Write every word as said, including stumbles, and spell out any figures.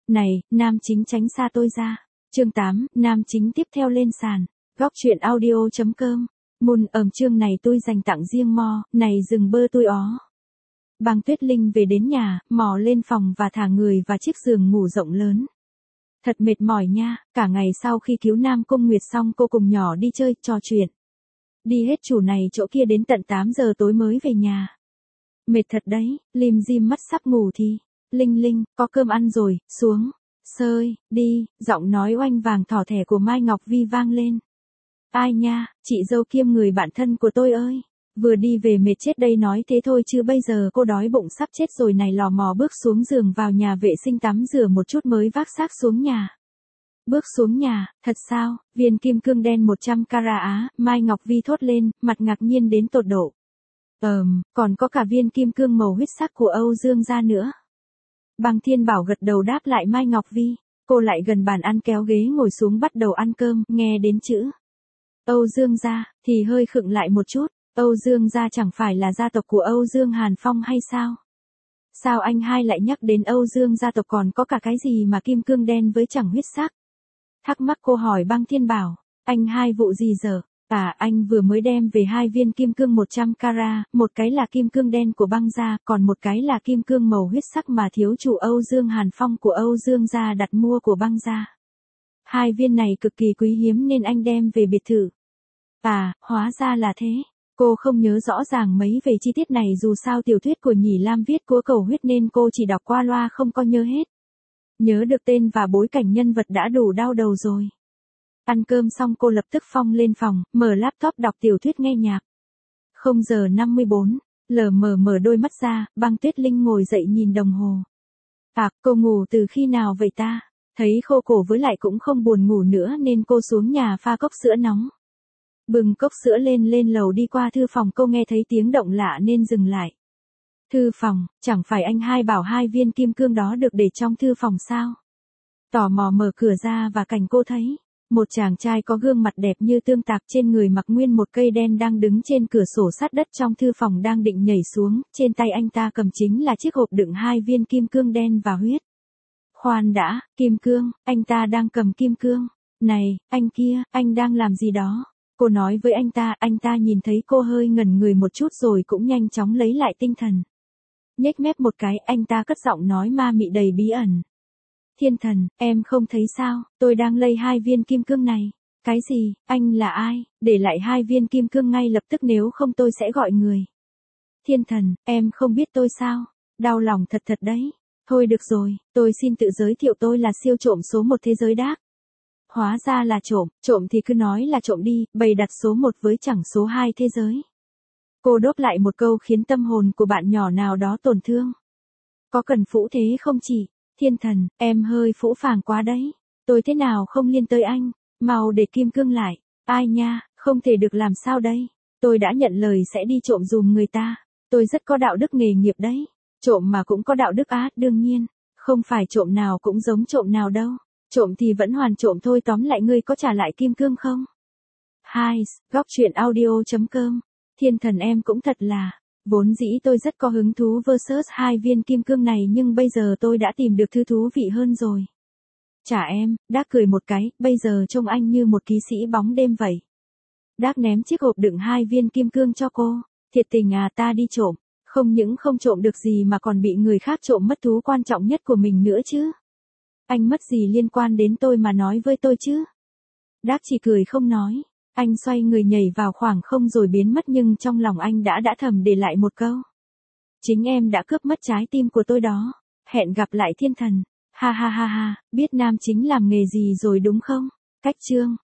Này, nam chính tránh xa tôi ra. Chương tám, nam chính tiếp theo lên sàn. Góc truyện audio.com. Môn ẩm chương này tôi dành tặng riêng Mo, này dừng bơ tôi ó. Băng Tuyết Linh về đến nhà, mò lên phòng và thả người vào chiếc giường ngủ rộng lớn. Thật mệt mỏi nha, cả ngày sau khi cứu Nam Cung Nguyệt xong cô cùng nhỏ đi chơi, trò chuyện. Đi hết chủ này chỗ kia đến tận tám giờ tối mới về nhà. Mệt thật đấy, lim dim mắt sắp ngủ thì. Linh Linh, có cơm ăn rồi, xuống. Sơi, đi, giọng nói oanh vàng thỏ thẻ của Mai Ngọc Vi vang lên. Ai nha, chị dâu kiêm người bạn thân của tôi ơi. Vừa đi về mệt chết đây nói thế thôi chứ bây giờ cô đói bụng sắp chết rồi này lò mò bước xuống giường vào nhà vệ sinh tắm rửa một chút mới vác xác xuống nhà. Bước xuống nhà, thật sao, viên kim cương đen một trăm carat á, Mai Ngọc Vi thốt lên, mặt ngạc nhiên đến tột độ. Ờm, còn có cả viên kim cương màu huyết sắc của Âu Dương gia nữa. Băng Thiên Bảo gật đầu đáp lại Mai Ngọc Vi, cô lại gần bàn ăn kéo ghế ngồi xuống bắt đầu ăn cơm, nghe đến chữ Âu Dương gia, thì hơi khựng lại một chút. Âu Dương gia chẳng phải là gia tộc của Âu Dương Hàn Phong hay sao? Sao anh hai lại nhắc đến Âu Dương gia tộc còn có cả cái gì mà kim cương đen với chẳng huyết sắc? Thắc mắc cô hỏi Băng Thiên Bảo, anh hai vụ gì giờ? À, anh vừa mới đem về hai viên kim cương một trăm carat, một cái là kim cương đen của Băng gia, còn một cái là kim cương màu huyết sắc mà thiếu chủ Âu Dương Hàn Phong của Âu Dương gia đặt mua của Băng gia. Hai viên này cực kỳ quý hiếm nên anh đem về biệt thự. À, hóa ra là thế. Cô không nhớ rõ ràng mấy về chi tiết này dù sao tiểu thuyết của Nhỉ Lam viết của cầu huyết nên cô chỉ đọc qua loa không có nhớ hết. Nhớ được tên và bối cảnh nhân vật đã đủ đau đầu rồi. Ăn cơm xong cô lập tức phong lên phòng, mở laptop đọc tiểu thuyết nghe nhạc. không giờ năm mươi bốn, lờ mờ mở đôi mắt ra, Băng Tuyết Linh ngồi dậy nhìn đồng hồ. À, cô ngủ từ khi nào vậy ta? Thấy khô cổ với lại cũng không buồn ngủ nữa nên cô xuống nhà pha cốc sữa nóng. Bừng cốc sữa lên lên lầu đi qua thư phòng cô nghe thấy tiếng động lạ nên dừng lại. Thư phòng, chẳng phải anh hai bảo hai viên kim cương đó được để trong thư phòng sao? Tò mò mở cửa ra và cảnh cô thấy. Một chàng trai có gương mặt đẹp như tương tạc trên người mặc nguyên một cây đen đang đứng trên cửa sổ sát đất trong thư phòng đang định nhảy xuống, trên tay anh ta cầm chính là chiếc hộp đựng hai viên kim cương đen và huyết. Khoan đã, kim cương, anh ta đang cầm kim cương. Này, anh kia, anh đang làm gì đó? Cô nói với anh ta, anh ta nhìn thấy cô hơi ngẩn người một chút rồi cũng nhanh chóng lấy lại tinh thần. Nhếch mép một cái, anh ta cất giọng nói ma mị đầy bí ẩn. Thiên thần, em không thấy sao, tôi đang lây hai viên kim cương này. Cái gì, anh là ai, để lại hai viên kim cương ngay lập tức nếu không tôi sẽ gọi người. Thiên thần, em không biết tôi sao, đau lòng thật thật đấy. Thôi được rồi, tôi xin tự giới thiệu tôi là siêu trộm số một thế giới đác. Hóa ra là trộm, trộm thì cứ nói là trộm đi, bày đặt số một với chẳng số hai thế giới. Cô đốt lại một câu khiến tâm hồn của bạn nhỏ nào đó tổn thương. Có cần phũ thế không chị? Thiên thần, em hơi phũ phàng quá đấy. Tôi thế nào không liên tới anh, mau để kim cương lại. Ai nha, không thể được làm sao đây. Tôi đã nhận lời sẽ đi trộm dùm người ta. Tôi rất có đạo đức nghề nghiệp đấy. Trộm mà cũng có đạo đức á, đương nhiên. Không phải trộm nào cũng giống trộm nào đâu. Trộm thì vẫn hoàn trộm thôi, tóm lại ngươi có trả lại kim cương không? Hai, góc truyện audio.com. Thiên thần em cũng thật là, vốn dĩ tôi rất có hứng thú versus hai viên kim cương này nhưng bây giờ tôi đã tìm được thứ thú vị hơn rồi. Chả em, Đác cười một cái, bây giờ trông anh như một ký sĩ bóng đêm vậy. Đác ném chiếc hộp đựng hai viên kim cương cho cô. Thiệt tình à, ta đi trộm, không những không trộm được gì mà còn bị người khác trộm mất thú quan trọng nhất của mình nữa chứ. Anh mất gì liên quan đến tôi mà nói với tôi chứ? Đác chỉ cười không nói. Anh xoay người nhảy vào khoảng không rồi biến mất nhưng trong lòng anh đã đã thầm để lại một câu. Chính em đã cướp mất trái tim của tôi đó. Hẹn gặp lại thiên thần. Ha ha ha ha, biết nam chính làm nghề gì rồi đúng không? Cách chương.